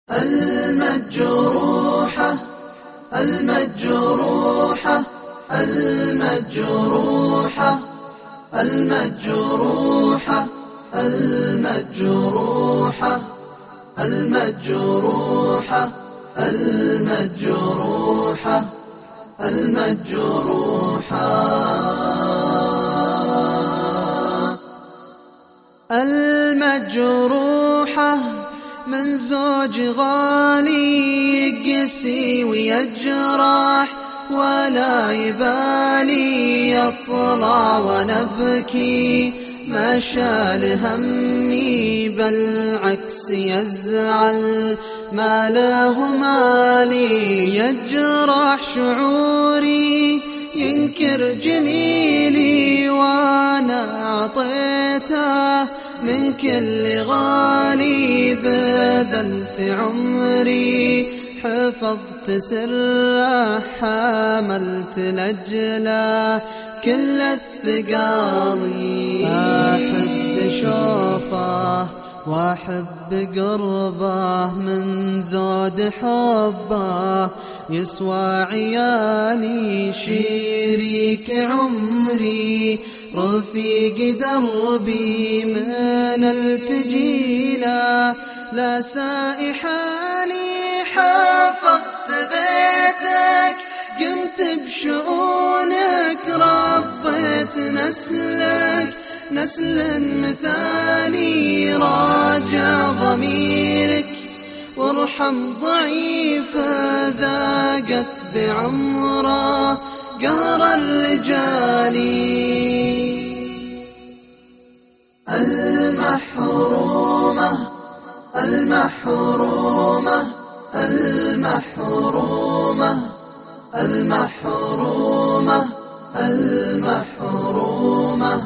المجروحة المجروحة المجروحة المجروحة المجروحة المجروحة المجروحة المجروحة المجروحة من زوج غالي يقسي ويجرح ولا يبالي يطلع ونبكي ما شال همي بالعكس يزعل ما له مالي يجرح شعوري ينكر جميلي وانا اعطيته من كل غالي بذلت عمري حفظت سره حملت لجله كل الثقالي أحب شوفه وأحب قربه من زود حبه يسوى عيالي شريك عمري رفيق دربي من التجيله لا سائحاني حفظت بيتك قمت بشؤونك ربيت نسلك نسل مثالي راجع ضميرك وارحم ضعيف ذاقت بعمره قهر الرجال المحرومة المحرومة المحرومة المحرومة المحرومة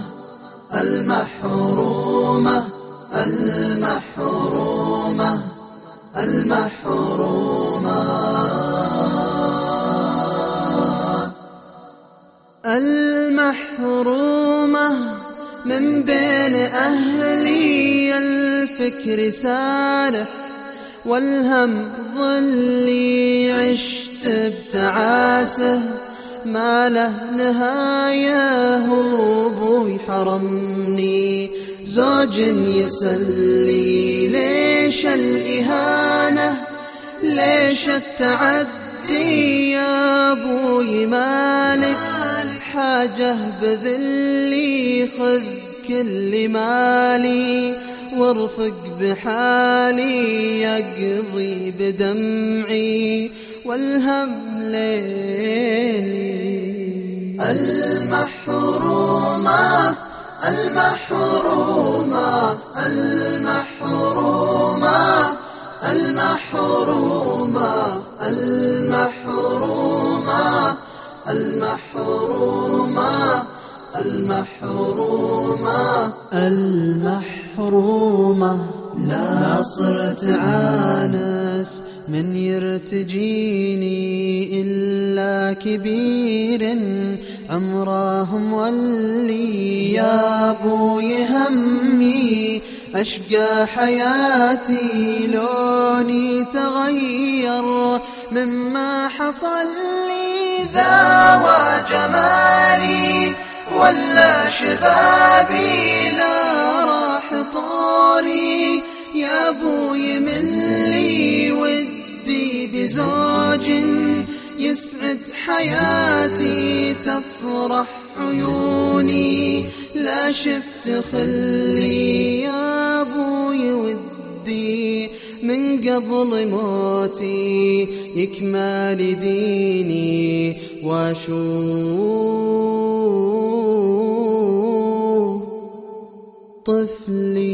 المحرومة المحرومة المحرومة المحرومة من بين أهلي الفكر سارح والهم ظلي عشت بتعاسه ما له نهاية أبوي حرمني زوج يسلي ليش الإهانة ليش التعدي يا أبوي مالك حاجة بذلي خذ كل مالي وارفق بحالي يقضي بدمعي والهم ليلي المحرومة المحرومة المحرومة المحرومة المحرومة المحرومة المحرومة المحرومة لا صرت عانس من يرتجيني إلا كبير عمره مولي يا أبوي همي أشقى حياتي لوني تغير مما حصل لي ذا جمالي ولا شبابي لا راح طوري يا أبوي من لي ودي بزوج يسعد حياتي تفرح عيوني لا شفت خلي يا أبوي ودي من قبل موتي يكمل ديني واشوف طفلي